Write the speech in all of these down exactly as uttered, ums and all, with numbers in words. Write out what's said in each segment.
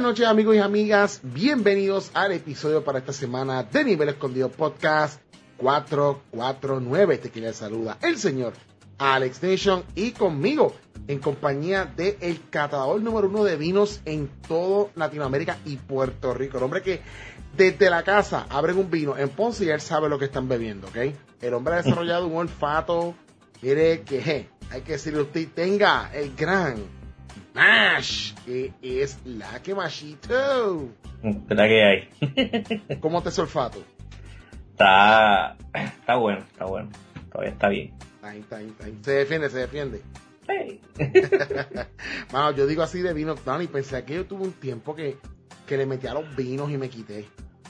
noches, amigos y amigas. Bienvenidos al episodio para esta semana de Nivel Escondido Podcast cuatrocientos cuarenta y nueve. Te quiere saluda el señor Alex Nation y conmigo, en compañía de el catador número uno de vinos en todo Latinoamérica y Puerto Rico. El hombre que desde la casa abren un vino en Ponce y él sabe lo que están bebiendo, ¿ok? El hombre ha desarrollado un olfato, mire que je, hay que decirle a usted, tenga el gran Mash, que es la que machito. ¿Verdad que hay? ¿Cómo te es olfato? Está, está bueno, está bueno. Todavía está bien. Está bien, está bien, está bien. Se defiende, se defiende. Hey. Mano, yo digo así de vino, Dani, pensé que yo tuve un tiempo que, que le metía a los vinos y me quité.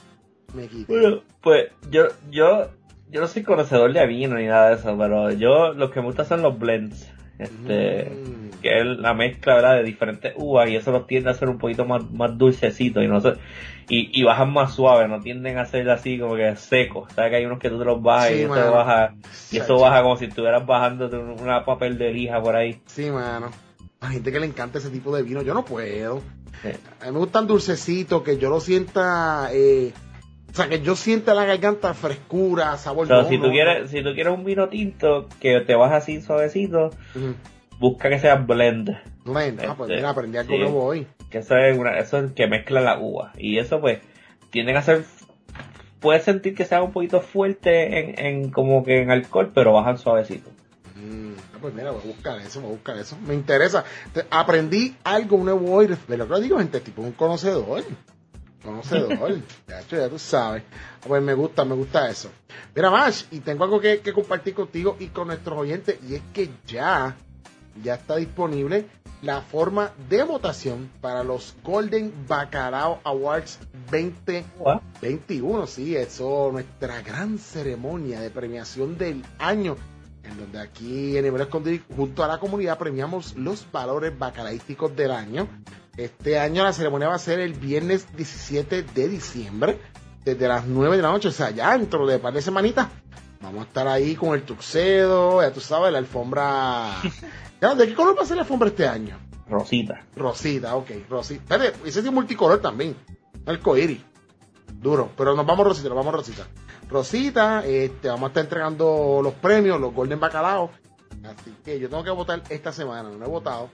Me quité. Bueno, pues yo, yo, yo no soy conocedor de vino ni nada de eso, pero yo lo que me gusta son los blends. Este, mm. que es la mezcla, ¿verdad?, de diferentes uvas, y eso los tiende a ser un poquito más, más dulcecitos y no sé, y, y bajan más suaves, no tienden a ser así como que secos. Sabes que hay unos que tú te los bajas, sí, y eso baja, y eso baja como si estuvieras bajando una papel de lija por ahí. Sí, mano. Hay gente que le encanta ese tipo de vino, yo no puedo. Sí. A mí me gustan dulcecitos, que yo lo sienta, eh, o sea, que yo sienta la garganta frescura, sabor. Pero no, si no, tú quieres, no. si tú quieres un vino tinto que te baja así suavecito, uh-huh. busca que sea blend. Blend, este, ah, pues mira, aprendí algo nuevo hoy. Que eso es una, eso es que mezcla la uva. Y eso pues, tienden a ser, puedes sentir que sea un poquito fuerte en, en como que en alcohol, pero bajan suavecito. Mm, pues mira, voy a buscar eso, voy a buscar eso. Me interesa. Te, aprendí algo nuevo hoy, de lo que digo, gente, tipo un conocedor. Conocedor, ya, ya tú sabes. Pues me gusta, me gusta eso. Mira, Mash, y tengo algo que, que compartir contigo y con nuestros oyentes, y es que ya, ya está disponible la forma de votación para los Golden Bacalao Awards veinte veintiuno. Sí, eso, nuestra gran ceremonia de premiación del año, en donde aquí en Nivel Escondido, junto a la comunidad, premiamos los valores bacalaísticos del año. Este año la ceremonia va a ser el viernes diecisiete de diciembre, desde las nueve de la noche, o sea, ya dentro de un par de semanitas. Vamos a estar ahí con el tuxedo, ya tú sabes, la alfombra. Ya, ¿de qué color va a ser la alfombra este año? Rosita. Rosita, ok, rosita. Espérate, ese es multicolor también, el coiri. Duro, pero nos vamos rosita, nos vamos rosita. Rosita, este, vamos a estar entregando los premios, los Golden Bacalao. Así que yo tengo que votar esta semana, no he votado.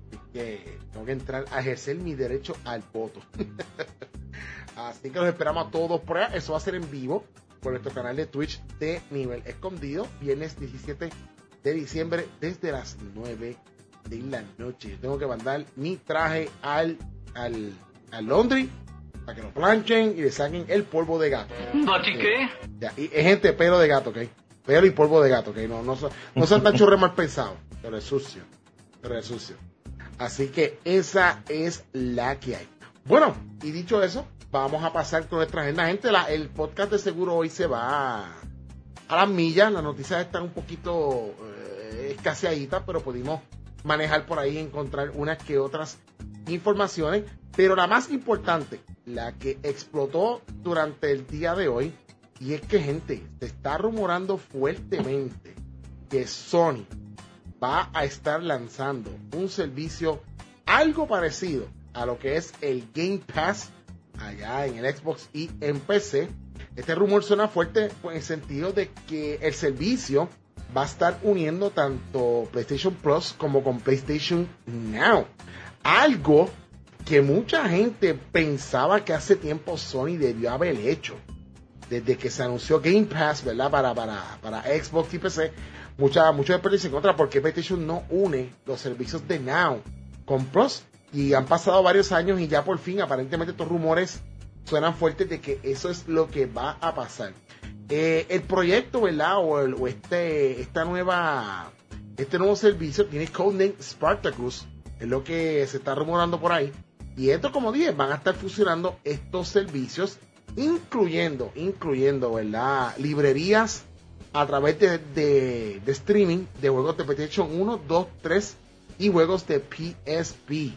Que tengo que entrar a ejercer mi derecho al voto. Así que los esperamos a todos por allá. Eso va a ser en vivo por nuestro canal de Twitch de Nivel Escondido, viernes diecisiete de diciembre desde las nueve de la noche. Yo tengo que mandar mi traje al al, al laundry para que lo planchen y le saquen el polvo de gato. ¿Bati qué? Ya, y es gente, pelo de gato, ¿ok? Pelo y polvo de gato, ¿ok? No, no, no, no son tan churres mal pensados, pero es sucio, pero es sucio. Así que esa es la que hay. Bueno, y dicho eso, vamos a pasar con nuestra agenda. Gente, la, el podcast de seguro hoy se va a, a las millas. Las noticias están un poquito eh, escaseaditas, pero pudimos manejar por ahí y encontrar unas que otras informaciones. Pero la más importante, la que explotó durante el día de hoy, y es que, gente, se está rumorando fuertemente que Sony va a estar lanzando un servicio algo parecido a lo que es el Game Pass allá en el Xbox y en P C. Este rumor suena fuerte en el sentido de que el servicio va a estar uniendo tanto PlayStation Plus como con PlayStation Now. Algo que mucha gente pensaba que hace tiempo Sony debió haber hecho. Desde que se anunció Game Pass, ¿verdad? Para, para, para Xbox y P C. Mucha, muchos expertos se encuentran porque PlayStation no une los servicios de Now con Plus, y han pasado varios años y ya por fin aparentemente estos rumores suenan fuertes de que eso es lo que va a pasar. Eh, el proyecto, ¿verdad? O, el, o este esta nueva este nuevo servicio tiene codename Spartacus, es lo que se está rumorando por ahí, y esto, como dije, van a estar fusionando estos servicios, incluyendo incluyendo ¿verdad? Librerías a través de, de, de streaming de juegos de PlayStation uno, dos, tres y juegos de P S P.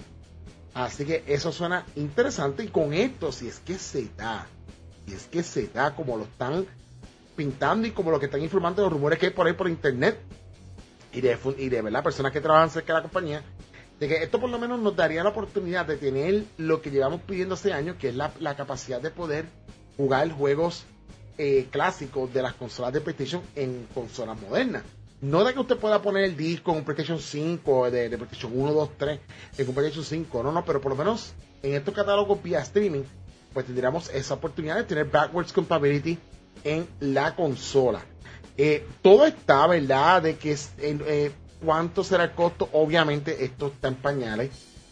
Así que eso suena interesante, y con esto, si es que se da, si es que se da como lo están pintando y como lo que están informando los rumores que hay por ahí por internet y de, y de verdad personas que trabajan cerca de la compañía, de que esto por lo menos nos daría la oportunidad de tener lo que llevamos pidiendo hace años, que es la, la capacidad de poder jugar juegos eh, clásicos de las consolas de PlayStation en consolas modernas. No de que usted pueda poner el disco en un PlayStation cinco, de, de PlayStation uno, dos, tres, en un PlayStation cinco, no, no, pero por lo menos en estos catálogos vía streaming, pues tendríamos esa oportunidad de tener backwards compatibility en la consola. Eh, todo está, ¿verdad? De que eh, cuánto será el costo. Obviamente esto está en pañales,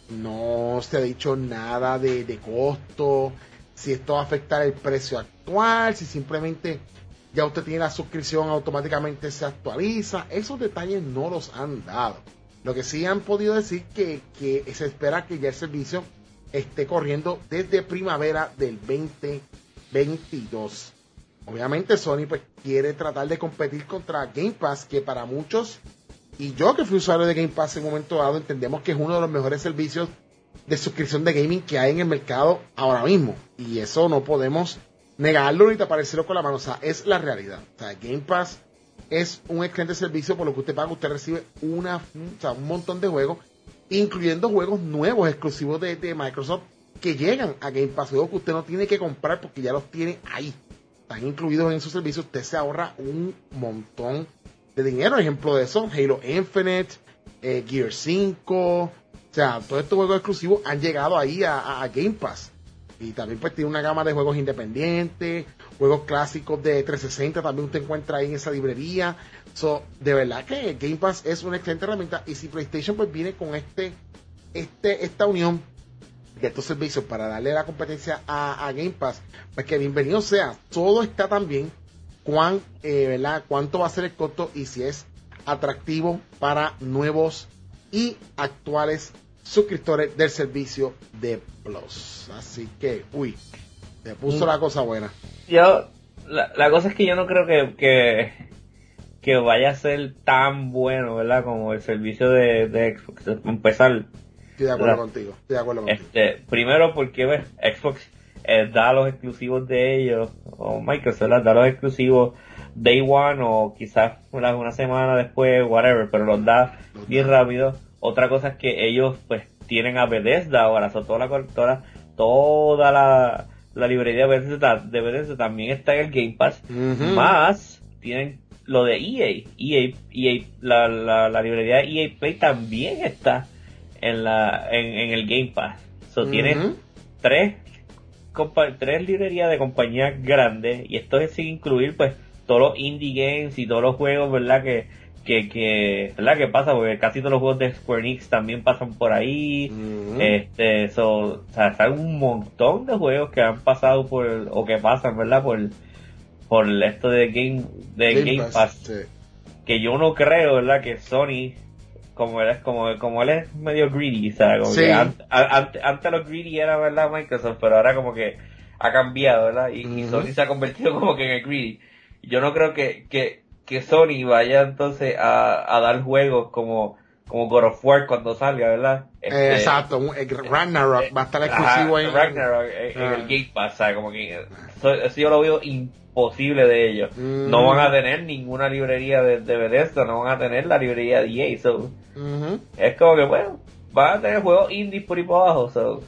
no se ha dicho nada de, de costo, si esto va a afectar el precio actual, si simplemente ya usted tiene la suscripción, automáticamente se actualiza. Esos detalles no los han dado. Lo que sí han podido decir que, que se espera que ya el servicio esté corriendo desde primavera del veinte veintidós. Obviamente Sony pues quiere tratar de competir contra Game Pass, que para muchos, y yo que fui usuario de Game Pass en un momento dado, entendemos que es uno de los mejores servicios de suscripción de gaming que hay en el mercado ahora mismo. Y eso no podemos negarlo ni taparlo con la mano. O sea, es la realidad. O sea, Game Pass es un excelente servicio por lo que usted paga. Usted recibe una, o sea, un montón de juegos, incluyendo juegos nuevos exclusivos de, de Microsoft que llegan a Game Pass, juegos que usted no tiene que comprar porque ya los tiene ahí, están incluidos en su servicio. Usted se ahorra un montón de dinero. Ejemplo de eso, Halo Infinite, eh, Gear cinco, o sea, todos estos juegos exclusivos han llegado ahí a, a, a Game Pass. Y también pues tiene una gama de juegos independientes, juegos clásicos de trescientos sesenta, también usted encuentra ahí en esa librería. So, de verdad que Game Pass es una excelente herramienta, y si PlayStation pues viene con este, este, esta unión de estos servicios para darle la competencia a, a Game Pass, pues que bienvenido sea. Todo está también cuán, eh, ¿verdad? Cuánto va a ser el costo y si es atractivo para nuevos y actuales suscriptores del servicio de Plus. Así que, uy, se puso mm. la cosa buena. Yo, la, la cosa es que yo no creo que, que, que vaya a ser tan bueno, ¿verdad? Como el servicio de, de Xbox. Empezar. Estoy de acuerdo ¿verdad? contigo. Estoy de acuerdo contigo. Este, primero porque, ¿ves? Xbox eh, da los exclusivos de ellos, o Microsoft, ¿verdad? Da los exclusivos Day One o quizás una, una semana después, whatever, pero los da los bien da. rápido. Otra cosa es que ellos pues tienen a Bethesda ahora, so, toda la toda, toda la, la librería de Bethesda, de Bethesda también está en el Game Pass, uh-huh. más tienen lo de E A, E A, E A la, la, la librería de E A Play también está en la en, en el Game Pass, so uh-huh. tienen tres compa- tres librerías de compañías grandes, y esto es sin incluir pues todos los indie games y todos los juegos, ¿verdad? que que, que, ¿verdad? que pasa, porque casi todos los juegos de Square Enix también pasan por ahí, uh-huh. este, so, o sea, hay un montón de juegos que han pasado por, o que pasan, ¿verdad? Por, por esto de Game, de Game, Game Pass, Pass sí. que yo no creo, ¿verdad? Que Sony, como él es, como, como él es medio greedy, ¿sabes? Como sí. que antes, antes, antes los greedy era, ¿verdad? Microsoft, pero ahora como que ha cambiado, ¿verdad? Y, uh-huh. y Sony se ha convertido como que en el greedy. Yo no creo que, que, que Sony vaya entonces a, a dar juegos como, como God of War cuando salga, ¿verdad? Este, eh, exacto, un, eh, Ragnarok eh, va a estar exclusivo ajá, en Ragnarok en, en el Game Pass, ¿sabes? Como que eso, eso yo lo veo imposible de ellos. Mm. No van a tener ninguna librería de, de Bethesda, no van a tener la librería de E A, so uh-huh. es como que bueno, van a tener juegos indies por ahí por abajo, so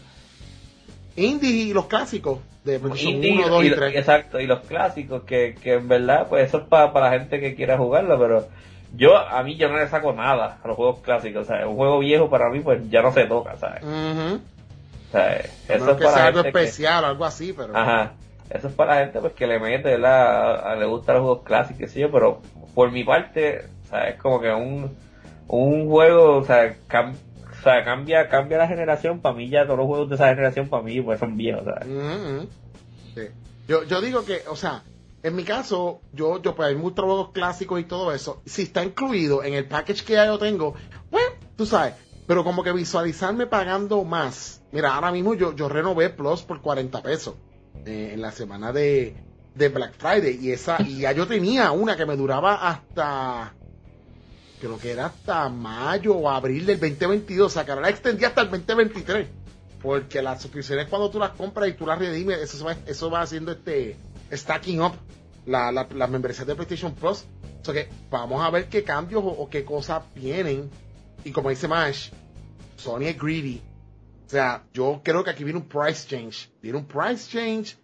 indies y los clásicos de Indie, uno, dos y, y tres. Exacto, y los clásicos que, que en verdad pues eso es para, para la gente que quiera jugarlo, pero yo a mí yo no le saco nada a los juegos clásicos, o sea, un juego viejo para mí pues ya no se toca, ¿sabes? Uh-huh. O sea, eso es para que sea algo especial, que, algo así, pero ajá, eso es para la gente pues que le mete, ¿verdad? A, a, le gustan los juegos clásicos, sí, pero por mi parte, o sea, es como que un un juego, o sea, cam, O sea, cambia cambia la generación. Para mí ya todos los juegos de esa generación para mí pues son viejos, ¿sabes? Uh-huh. Sí. Yo, yo digo que, o sea, en mi caso, yo, yo pues hay muchos juegos clásicos y todo eso. Si está incluido en el package que ya yo tengo, bueno, tú sabes, pero como que visualizarme pagando más. Mira, ahora mismo yo, yo renové Plus por cuarenta pesos eh, en la semana de, de Black Friday, y esa, y ya yo tenía una que me duraba hasta, creo que era hasta mayo o abril del veinte veintidós, o sea, que ahora la extendí hasta el veinte veintitrés, porque las suscripciones cuando tú las compras y tú las redimes, eso va, eso va haciendo este stacking up la, la, las membresías de PlayStation Plus. O sea que vamos a ver qué cambios o, o qué cosas vienen, y como dice Mash, Sony es greedy. O sea, yo creo que aquí viene un price change. Viene un price change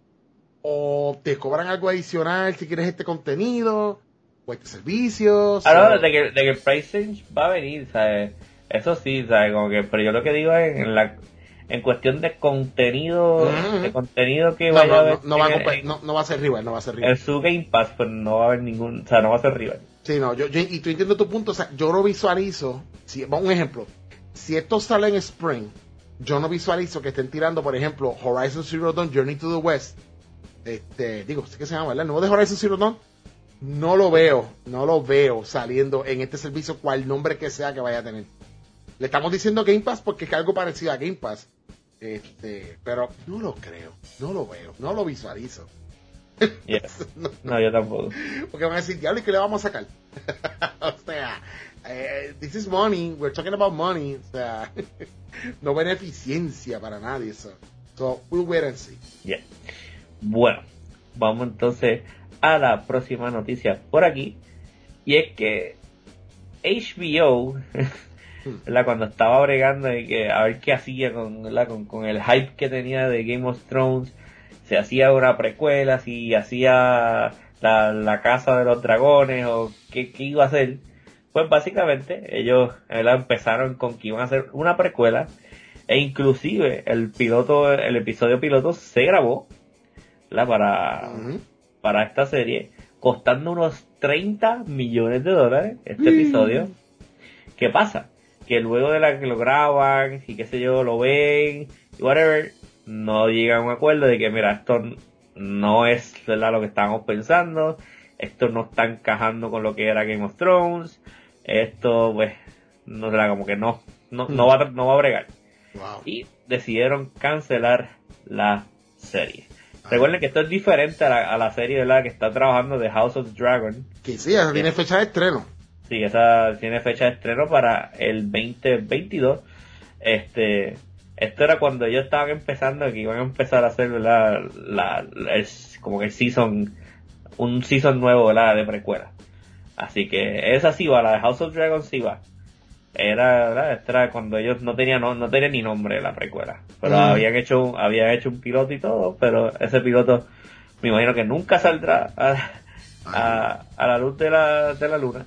o te cobran algo adicional si quieres este contenido o este servicio. Ahora, so... de que, de que el price change va a venir, ¿sabes? Eso sí, ¿sabes? Como que, pero yo lo que digo es en la en cuestión de contenido, uh-huh. de contenido que no, vaya no, a haber. No, no, va a comp- no, no va a ser rival, no va a ser rival. En su Game Pass, pues no va a haber ningún, o sea, no va a ser rival. Sí, no, yo, yo y tú entiendo tu punto, o sea, yo no visualizo, si, un ejemplo, si esto sale en Spring, yo no visualizo que estén tirando, por ejemplo, Horizon Zero Dawn, Journey to the West, este, digo, ¿sí que se llama, verdad? El nuevo de Horizon Zero Dawn, no lo veo, no lo veo saliendo en este servicio, cual nombre que sea que vaya a tener. Le estamos diciendo Game Pass porque es algo parecido a Game Pass, este, pero no lo creo, no lo veo, no lo visualizo. Yeah. no, no, yo tampoco. Porque van a decir, diablo, ¿y qué le vamos a sacar? O sea, eh, this is money, we're talking about money, o sea, no beneficencia para nadie, so, so we'll wait and see. Yeah. Bueno, vamos entonces a la próxima noticia por aquí, y es que H B O, ¿verdad? Cuando estaba bregando y que a ver qué hacía con, con, con el hype que tenía de Game of Thrones, se hacía una precuela, si hacía la, la Casa de los Dragones o qué, qué iba a hacer, pues básicamente ellos ¿verdad? Empezaron con que iban a hacer una precuela e inclusive el piloto, el episodio piloto se grabó ¿verdad? para uh-huh. para esta serie, costando unos treinta millones de dólares este uh-huh. episodio. ¿Qué pasa? Que luego de la que lo graban y qué sé yo, lo ven y whatever, no llegan a un acuerdo de que mira, esto no es ¿verdad? Lo que estábamos pensando, esto no está encajando con lo que era Game of Thrones, esto pues no será como que no no, mm. no va no va a bregar. Wow. Y decidieron cancelar la serie. Ay. Recuerden que esto es diferente a la, a la serie ¿verdad? Que está trabajando de House of Dragon, que sí, esa tiene fecha de estreno. Sí, esa tiene fecha de estreno para el veinte veintidós. Este Esto era cuando ellos estaban empezando, que iban a empezar a hacer la, la, la el, como que el season, un season nuevo ¿verdad? De precuela. Así que esa sí va, la de House of Dragons sí va. Era, ¿verdad? Esta era cuando ellos no tenían no, no tenían ni nombre la precuela. Pero mm. habían hecho habían hecho un piloto y todo, pero ese piloto me imagino que nunca saldrá a, a, a la luz de la, de la luna.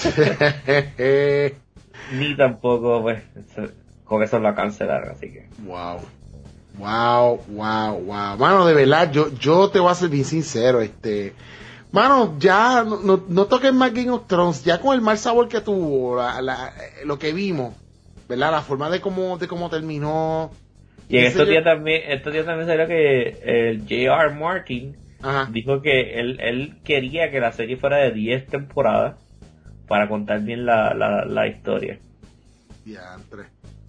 Ni tampoco, pues, con eso la cancelaron, así que. Wow. Wow, wow, wow. Mano, de verdad, yo, yo te voy a ser bien sincero, este. Mano, ya no, no, no toques más Game of Thrones, ya con el mal sabor que tuvo, la, la, lo que vimos, ¿verdad? La forma de cómo, de cómo terminó. Y en estos días también, estos días también salió que el J R Martin Ajá. dijo que él, él quería que la serie fuera de diez temporadas para contar bien la, la, la historia. Diantre.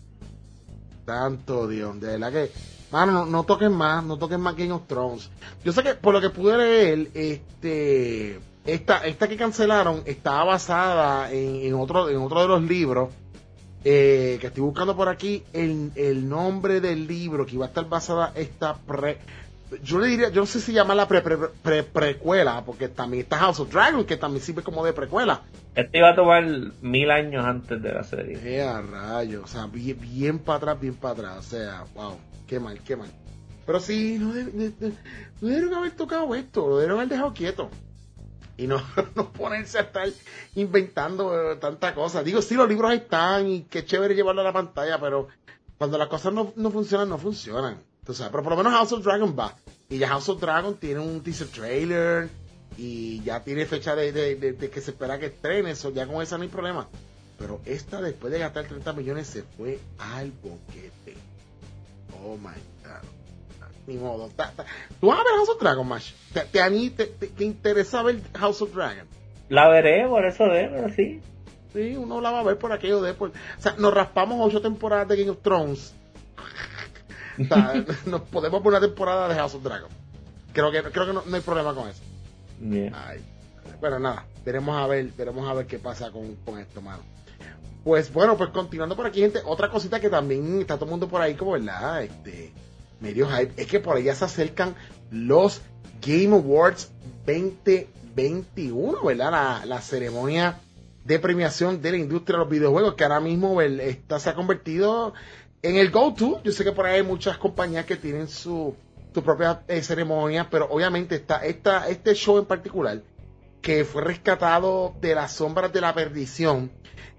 Tanto Dios, de verdad que, mano, no, no toquen más, no toquen más Game of Thrones. Yo sé que por lo que pude leer, este, esta, esta que cancelaron estaba basada en, en otro, en otro de los libros, eh, que estoy buscando por aquí, el, el nombre del libro que iba a estar basada esta pre, yo le diría, yo no sé si llamarla pre, pre, pre, precuela, porque también está House of Dragon, que también sirve como de precuela. Este iba a tomar mil años antes de la serie. Eh, a rayos, o sea, bien, bien para atrás, bien para atrás, o sea, wow, qué mal, qué mal. Pero sí, no, de, de, de, no debieron haber tocado esto, lo debieron haber dejado quieto. Y no, no ponerse a estar inventando eh, tanta cosa. Digo, sí, los libros están y qué chévere llevarlo a la pantalla, pero cuando las cosas no, no funcionan, no funcionan. Entonces, pero por lo menos House of Dragon va. Y ya House of Dragon tiene un teaser trailer y ya tiene fecha de, de, de, de que se espera que estrene, eso ya con esa no hay problema. Pero esta, después de gastar treinta millones, se fue al boquete. Oh my God. Ni modo. Ta, ta. ¿Tú vas a ver House of Dragon, Mash? ¿Te, te, te, te, te interesa ver House of Dragon? La veré, por eso de, pero sí. Sí, uno la va a ver por aquello de... Por... O sea, nos raspamos ocho temporadas de Game of Thrones. O sea, nos podemos por una temporada de House of Dragon. Creo que, creo que no, no hay problema con eso. Yeah. Ay. Bueno, nada, veremos a ver, veremos a ver qué pasa con, con esto, mano. Pues bueno, pues continuando por aquí, gente, otra cosita que también está todo el mundo por ahí como, ¿verdad? Este, medio hype, es que por allá se acercan los Game Awards veinte veintiuno, ¿verdad? La, la ceremonia de premiación de la industria de los videojuegos, que ahora mismo el, esta se ha convertido en el go-to. Yo sé que por ahí hay muchas compañías que tienen su, su propia eh, ceremonia, pero obviamente está esta, este show en particular, que fue rescatado de las sombras de la perdición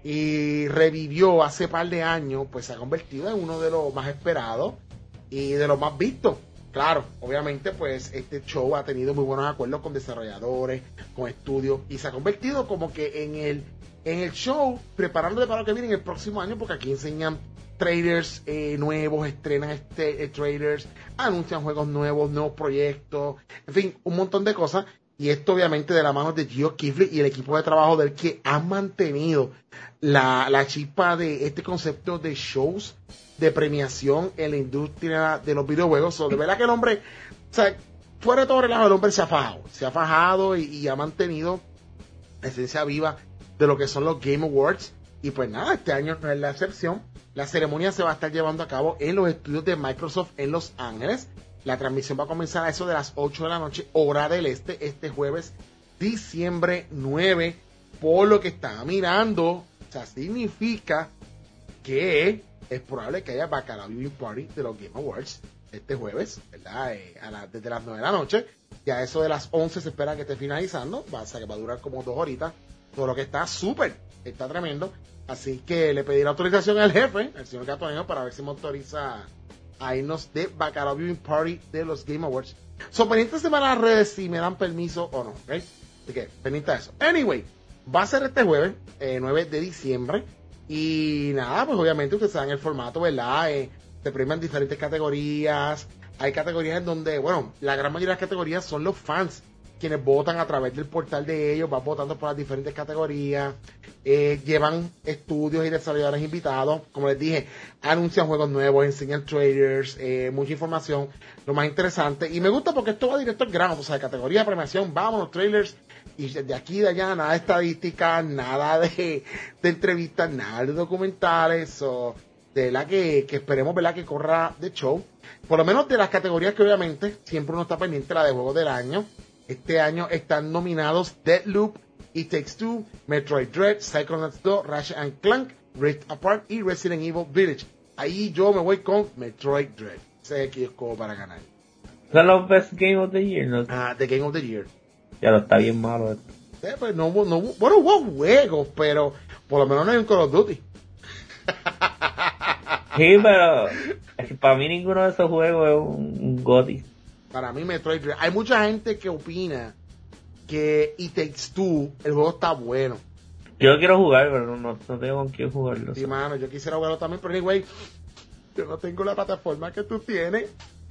y revivió hace par de años, pues se ha convertido en uno de los más esperados y de los más vistos. Claro, obviamente pues este show ha tenido muy buenos acuerdos con desarrolladores, con estudios, y se ha convertido como que en el en el show, preparándote para lo que viene en el próximo año, porque aquí enseñan trailers eh, nuevos, estrenan este eh, trailers, anuncian juegos nuevos, nuevos proyectos, en fin, un montón de cosas. Y esto obviamente de la mano de Geoff Keighley y el equipo de trabajo del que han mantenido la, la chispa de este concepto de shows de premiación en la industria de los videojuegos. So, de verdad que el hombre, o sea, fuera de todo relajo, el hombre se ha fajado, se ha fajado y, y ha mantenido la esencia viva de lo que son los Game Awards. Y pues nada, este año no es la excepción. La ceremonia se va a estar llevando a cabo en los estudios de Microsoft en Los Ángeles. La transmisión va a comenzar a eso de las ocho de la noche, hora del este, este jueves, diciembre nueve. Por lo que estaba mirando, o sea, significa que es probable que haya Bacalao Viewing Party de los Game Awards este jueves, ¿verdad? Eh, a la, desde las nueve de la noche. Y a eso de las once se espera que esté finalizando. Va, o sea, que va a durar como dos horitas. Todo lo que está súper, está tremendo. Así que le pedí la autorización al jefe, al señor Gatoneo, para ver si me autoriza a irnos de Bacalao Viewing Party de los Game Awards. Son pendientes de las redes si me dan permiso o no, ¿ok? Así que, pendiente de eso. Anyway, va a ser este jueves, eh, nueve de diciembre. Y nada, pues obviamente ustedes saben el formato, ¿verdad? Eh, se premian diferentes categorías. Hay categorías en donde, bueno, la gran mayoría de las categorías son los fans quienes votan a través del portal de ellos, van votando por las diferentes categorías, eh, llevan estudios y desarrolladores invitados, como les dije, anuncian juegos nuevos, enseñan trailers, eh, mucha información, lo más interesante, y me gusta porque esto va directo al grano, o sea, de categoría, premiación, vámonos, trailers, y de aquí y de allá, nada de estadísticas, nada de, de entrevistas, nada de documentales, o de la que, que esperemos, ¿verdad?, que corra de show, por lo menos de las categorías que obviamente siempre uno está pendiente, la de juegos del año. Este año están nominados Deathloop, It Takes Two, Metroid Dread, Psychonauts dos, Ratchet and Clank, Rift Apart y Resident Evil Village. Ahí yo me voy con Metroid Dread. Sé que es como para ganar. Son los Best Game of the Year, ¿no? Ah, The Game of the Year. Ya lo está bien malo esto. Eh, pues no, no, bueno, hubo juegos, pero por lo menos no hay un Call of Duty. Sí, pero es que para mí ninguno de esos juegos es un G O T Y. Para mí Metroid Dread. Hay mucha gente que opina que It Takes Two, el juego está bueno. Yo quiero jugar, pero no, no, no tengo con quién jugarlo. Sí, mano, yo quisiera jugarlo también, pero anyway, yo no tengo la plataforma que tú tienes.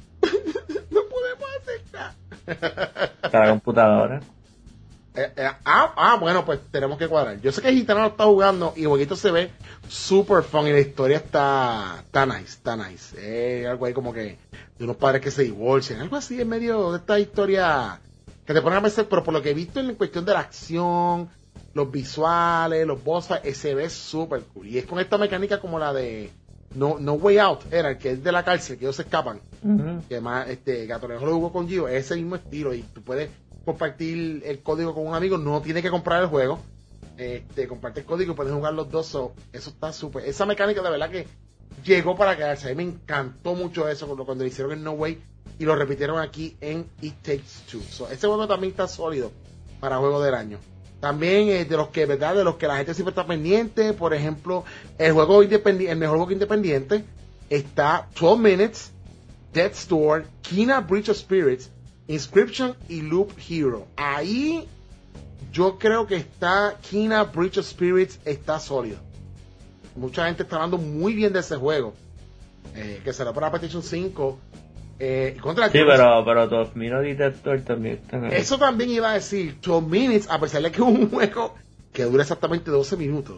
No podemos hacer nada. Para la computadora. Eh, eh, ah, ah, bueno, pues tenemos que cuadrar. Yo sé que Gitano lo está jugando y el jueguito se ve super fun y la historia está, está nice, está nice. Eh, algo ahí como que de unos padres que se divorcian, algo así en medio de esta historia que te ponen a pensar, pero por lo que he visto en cuestión de la acción, los visuales, los boss fights, se ve super cool. Y es con esta mecánica como la de No, no Way Out, era el que es de la cárcel, que ellos se escapan. Uh-huh. Que además, este, Gatonejo lo jugó con Gio, es ese mismo estilo y tú puedes compartir el código con un amigo, no tiene que comprar el juego, este, comparte el código y puedes jugar los dos, so, eso está súper, esa mecánica de verdad que llegó para quedarse, a mí me encantó mucho eso cuando, cuando lo hicieron en No Way y lo repitieron aquí en It Takes Two, so, ese juego también está sólido para juego del año. También eh, de los que, ¿verdad? De los que la gente siempre está pendiente, por ejemplo, el juego independiente, el mejor juego independiente está twelve minutes, Death's Door, Kena Breach of Spirits, Inscription y Loop Hero. Ahí yo creo que está Kena Breach of Spirits está sólido. Mucha gente está hablando muy bien de ese juego. Eh, que será para PlayStation cinco. Eh, contra sí, pero, pero twelve Minutes y Death's Door también están ahí. Eso también iba a decir. twelve Minutes, a pesar de que es un juego que dura exactamente doce minutos.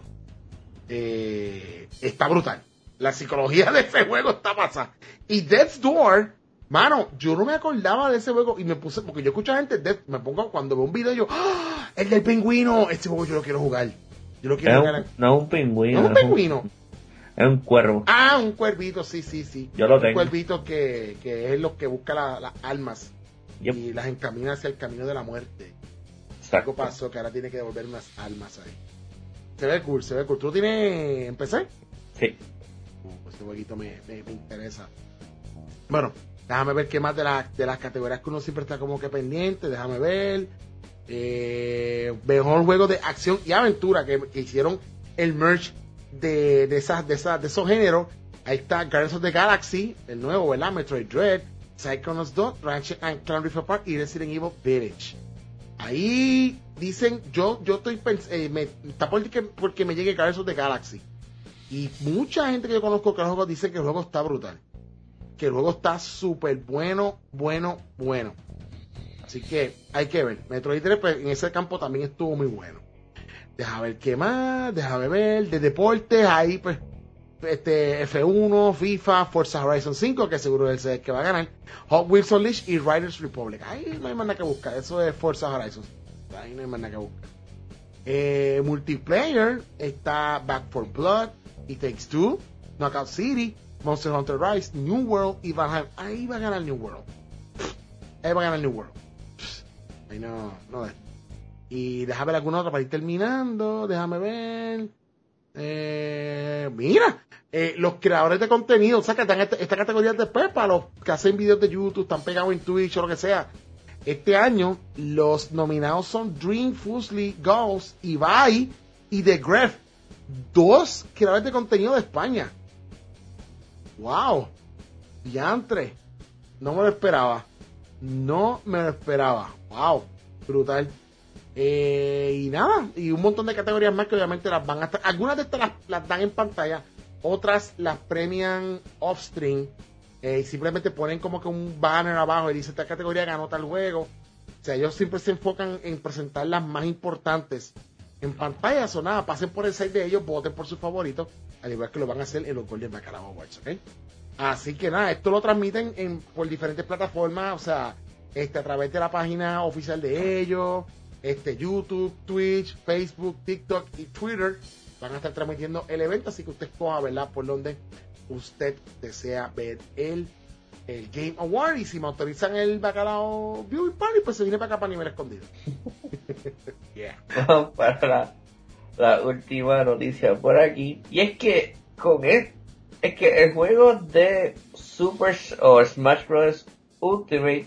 Eh, está brutal. La psicología de ese juego está pasada. Y Death's Door, mano, yo no me acordaba de ese juego y me puse, porque yo escucho a gente, de, me pongo cuando veo un video yo, ¡ah! El del pingüino, este juego yo lo quiero jugar. Yo lo quiero es jugar. Un, no es un pingüino. No es un pingüino. Es un, es un cuervo. Ah, un cuervito, sí, sí, sí. Yo lo un tengo. Un cuervito que, que es lo que busca las la almas yep. Y las encamina hacia el camino de la muerte. Exacto. Algo pasó que ahora tiene que devolver unas almas ahí. se ve cool, se ve cool. ¿Tú lo tienes en P C? Sí. Uh, pues este jueguito me, me, me interesa. Bueno, déjame ver qué más de, la, de las categorías que uno siempre está como que pendiente. Déjame ver. Eh, mejor juego de acción y aventura que, que hicieron el merge de, de, esas, de, esas, de esos géneros. Ahí está Guardians of the Galaxy, el nuevo, ¿verdad? Metroid Dread, Psychonauts dos, Ratchet and Clank Rift Apart y Resident Evil Village. Ahí dicen, yo yo estoy pensando, eh, me, está porque, porque me llegue Guardians of the Galaxy. Y mucha gente que yo conozco que el juego dice que el juego está brutal. Que el juego está súper bueno, bueno, bueno. Así que hay que ver. Metroid Dread pues, en ese campo también estuvo muy bueno. Deja ver qué más, déjame ver. De deportes, ahí pues este F uno, FIFA, Forza Horizon cinco, que seguro es el que va a ganar. Hot Wheels Unleashed y Riders Republic. Ahí no hay más nada que buscar. Eso es Forza Horizon. Ahí no hay más nada que buscar. Eh, multiplayer está Back four Blood, It Takes Two, Knockout City, Monster Hunter Rise, New World y Valheim. Ahí va a ganar New World. Ahí va a ganar New World. Ahí no, no es. Y déjame ver alguna otra para ir terminando. Déjame ver. Eh, mira, eh, los creadores de contenido, o sea, que están esta, esta categoría después para los que hacen videos de YouTube, están pegados en Twitch o lo que sea. Este año, los nominados son Dream, Fusely, Ghost, Ibai y The Gref. Dos creadores de contenido de España. ¡Wow! Diantre. No me lo esperaba. No me lo esperaba. ¡Wow! Brutal. Eh, y nada, y un montón de categorías más que obviamente las van a estar. Algunas de estas las, las dan en pantalla, otras las premian off-stream. Eh, y simplemente ponen como que un banner abajo y dice esta categoría ganó tal juego. O sea, ellos siempre se enfocan en presentar las más importantes en pantalla. O nada, pasen por el site de ellos, voten por sus favoritos, al igual que lo van a hacer en los Golden Bacalao Awards, ¿ok? Así que nada, esto lo transmiten en, por diferentes plataformas, o sea, este, a través de la página oficial de ellos, este, YouTube, Twitch, Facebook, TikTok y Twitter. Van a estar transmitiendo el evento, así que usted escoja, ¿verdad?, por donde usted desea ver el, el Game Award. Y si me autorizan el Bacalao Viewing Party, pues se viene para acá para nivel escondido. Yeah. Vamos para la, la última noticia por aquí. Y es que con el, es que el juego de Super o Smash Bros. Ultimate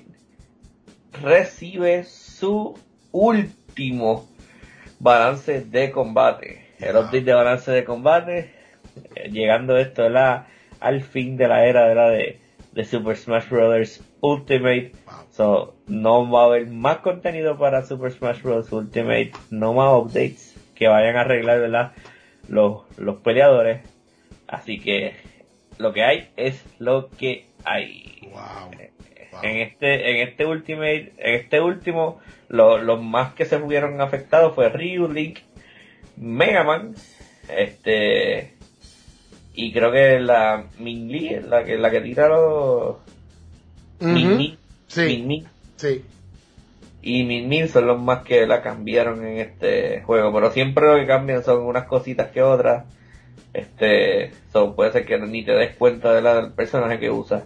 recibe su último balance de combate. El update de balance de combate, eh, llegando esto la, al fin de la era de la de, de Super Smash Bros. Ultimate. So, no va a haber más contenido para Super Smash Bros. Ultimate, no más updates que vayan a arreglar, ¿verdad?, los, los peleadores. Así que lo que hay es lo que hay. Wow. Wow. En este, en este Ultimate, en este último, lo, los más que se vieron afectados fue Ryu, Link, Mega Man, este, y creo que la Min Lee, la que, la que tira los, Uh-huh. Min Min, Sí. Min Min, Sí. y Min Min son los más que la cambiaron en este juego, pero siempre lo que cambian son unas cositas que otras. Este, so, puede ser que ni te des cuenta de la, del personaje que usas.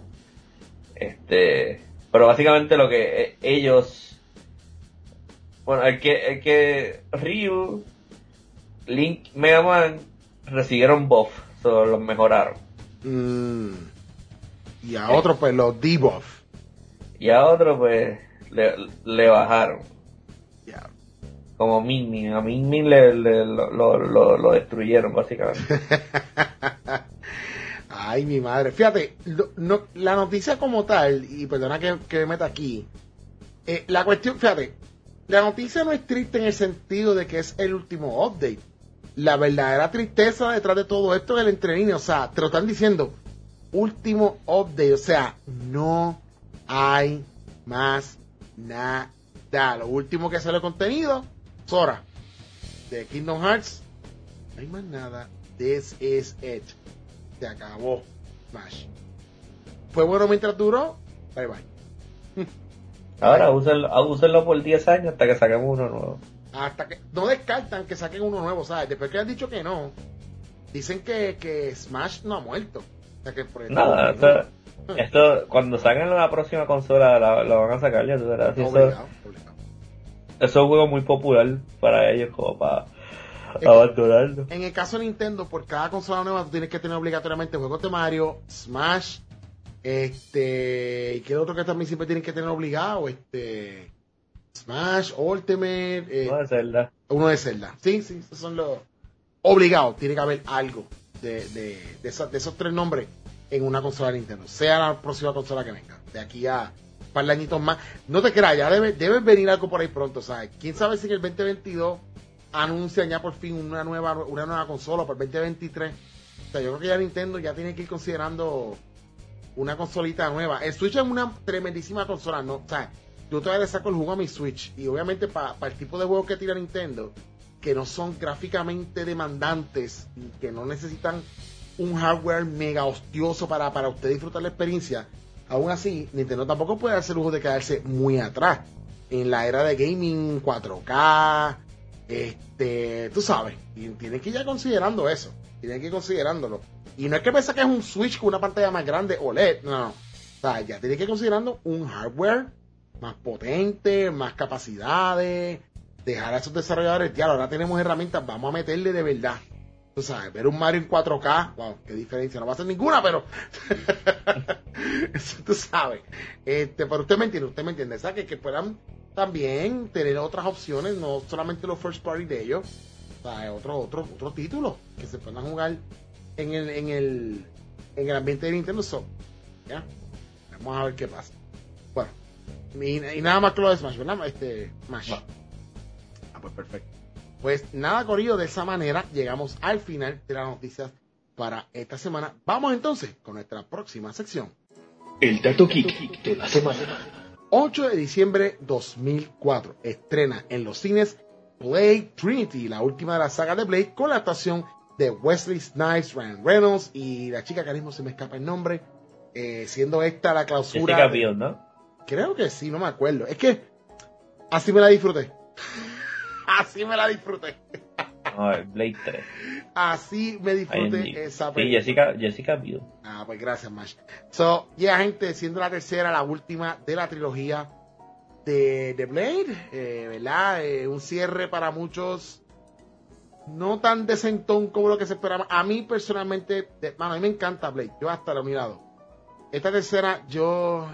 Este, pero básicamente lo que eh, ellos, bueno, el que, el que Ryu, Link, Mega Man recibieron buff, so, los mejoraron. Mm. Y a otros, pues, los debuff. Y a otro, pues, le, le bajaron. Yeah. Como Min Min, a Min Min le, le, lo, lo, lo, lo destruyeron, básicamente. Ay, mi madre. Fíjate, lo, no, la noticia como tal, y perdona que, que me meta aquí, eh, la cuestión, fíjate, la noticia no es triste en el sentido de que es el último update. La verdadera tristeza detrás de todo esto es el entrelíneo. O sea, te lo están diciendo, último update. O sea, no hay más nada. Lo último que sale el contenido, Sora, de Kingdom Hearts. No hay más nada. This is it. Se acabó Smash. ¿Fue bueno mientras duró? Bye bye. Ahora úsenlo, úsenlo por diez años hasta que saquemos uno nuevo. Hasta que no descartan que saquen uno nuevo, ¿sabes? Después que han dicho que no, dicen que, que Smash no ha muerto. O sea, que por Nada, esto, esto cuando saquen la próxima consola la, la van a sacar, ya tú verás. Obligado, Eso, obligado. eso es un juego muy popular para ellos, como para abandonarlo. En el caso de Nintendo, por cada consola nueva tú tienes que tener obligatoriamente juegos de Mario, Smash, este, y que otro que también siempre tienen que tener obligado, este, Smash, Ultimate, eh, Uno de Zelda. Uno de Zelda. Sí, sí, esos son los obligados. Tiene que haber algo de, de, de, esos, de esos tres nombres en una consola de Nintendo, sea la próxima consola que venga, de aquí a un par de añitos más. No te creas, ya debe, debe venir algo por ahí pronto, ¿sabes? Quién sabe si en el veinte veintidós anuncian ya por fin una nueva una nueva consola para el veinte veintitrés. O sea, yo creo que ya Nintendo ya tiene que ir considerando una consolita nueva. El Switch es una tremendísima consola, ¿no? O sea, yo todavía le saco el jugo a mi Switch, y obviamente para pa el tipo de juegos que tira Nintendo, que no son gráficamente demandantes y que no necesitan un hardware mega hostioso para, para usted disfrutar la experiencia, aún así Nintendo tampoco puede darse el lujo de quedarse muy atrás en la era de gaming cuatro K, este, tú sabes, y tienen que ir ya considerando eso, tienen que ir considerándolo, y no es que piensa que es un Switch con una pantalla más grande O L E D, no, no, o sea, ya tienen que ir considerando un hardware más potente, más capacidades, dejar a esos desarrolladores, ya ahora tenemos herramientas, vamos a meterle de verdad. Tú sabes, ver un Mario en cuatro K, wow, qué diferencia, no va a ser ninguna, pero eso tú sabes. Este, pero usted me entiende, usted me entiende, o sea, que, que puedan también tener otras opciones, no solamente los first party de ellos, o sea, otros otros otros títulos que se puedan jugar en el en el en el ambiente de Nintendo. So, ya, vamos a ver qué pasa. Bueno, y, y nada más que lo de Smash, ¿verdad? Este, Smash. Ah, pues perfecto. Pues nada, corillo, de esa manera llegamos al final de las noticias para esta semana. Vamos entonces con nuestra próxima sección. El dato geek de la semana. ocho de diciembre dos mil cuatro estrena en los cines Blade Trinity, la última de la saga de Blade, con la actuación de Wesley Snipes, Ryan Reynolds y la chica que ahora mismo se me escapa el nombre, eh, siendo esta la clausura. Jessica Biel, ¿no? Creo que sí, no me acuerdo. Es que así me la disfruté. Así me la disfruté. No, Blade tres. Así me disfruté Ay, esa Sí, película. Jessica, Jessica Biel. Ah, pues gracias, Mash. So, ya, yeah, gente, siendo la tercera, la última de la trilogía de, de Blade, eh, ¿verdad? Eh, un cierre para muchos no tan decentón como lo que se esperaba. A mí, personalmente, de, mano, a mí me encanta Blade. Yo hasta lo he mirado. Esta tercera, yo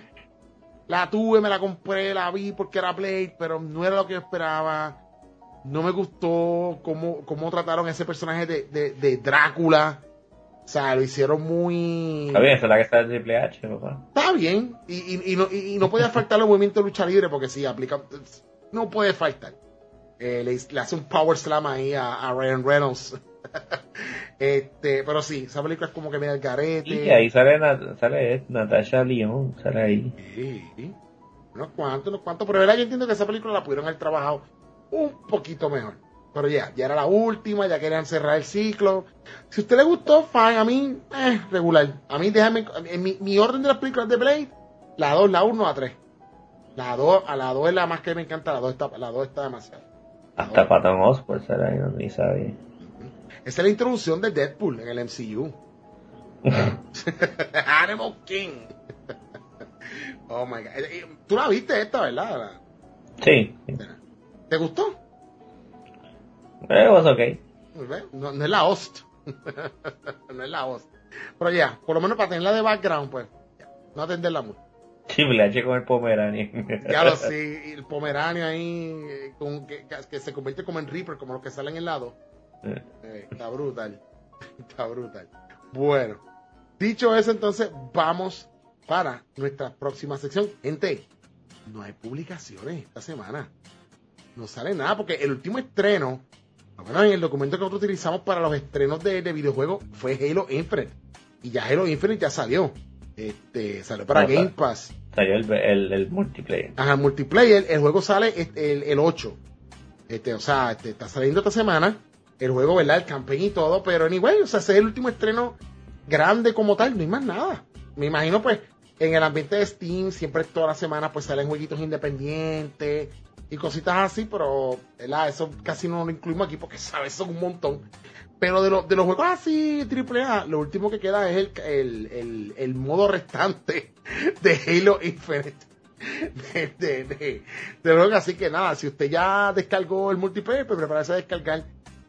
la tuve, me la compré, la vi porque era Blade, pero no era lo que yo esperaba. No me gustó cómo, cómo trataron a ese personaje de, de, de Drácula. O sea, lo hicieron muy... Está bien, esa es la que está de Triple H, papá. Está bien. Y, y, y, no, y no podía faltar los movimientos de lucha libre, porque sí, aplica... No puede faltar. Eh, le, le hace un power slam ahí a, a Ryan Reynolds. este, pero sí, esa película es como que medio el garete. Y ahí sale, sale Natasha Lyonne, sale ahí. Sí, sí. Unos cuantos, unos cuantos. Pero verdad, yo entiendo que esa película la pudieron haber trabajado un poquito mejor. Pero ya, ya era la última, ya querían cerrar el ciclo. Si a usted le gustó, fine. A mí, eh, regular. A mí, déjame, en mi, mi orden de las películas de Blade, la dos, la uno, la tres. La dos, a la dos es la más que me encanta, la dos está, la dos está demasiado. Hasta Patton Oswalt sale ahí, no ni sabía. Esa es la introducción de Deadpool en el M C U. Animal King. Oh my God. Tú la viste esta, ¿verdad? Sí. sí. ¿Te gustó? Eh, was okay. No, no es la host. No es la host. Pero ya, por lo menos para tenerla de background, pues, ya, no atenderla mucho. Triple H con el Pomeranian. Ya lo sí, el Pomeranian ahí, con, que, que se convierte como en Reaper, como los que salen en el lado. Eh, está brutal. Está brutal. Bueno, dicho eso, entonces, vamos para nuestra próxima sección. Gente, no hay publicaciones esta semana. No sale nada, porque el último estreno, bueno, en el documento que nosotros utilizamos para los estrenos de, de videojuegos, fue Halo Infinite. Y ya Halo Infinite ya salió. Este, salió para no, Game Pass. Salió el, el, el multiplayer. Ajá, el multiplayer. El juego sale el, el ocho. Este, o sea, este, está saliendo esta semana. El juego, ¿verdad? El campaign y todo. Pero anyway, o sea, ese es el último estreno grande como tal. No hay más nada. Me imagino, pues, en el ambiente de Steam, siempre toda la semana, pues, salen jueguitos independientes y cositas así, pero, ¿verdad? Eso casi no lo incluimos aquí porque, ¿sabes? Son un montón. Pero de, lo, de los juegos así, triple A, lo último que queda es el, el, el, el modo restante de Halo Infinite. De, de, de, de juego. Así que nada, si usted ya descargó el multiplayer, pues prepárese a descargar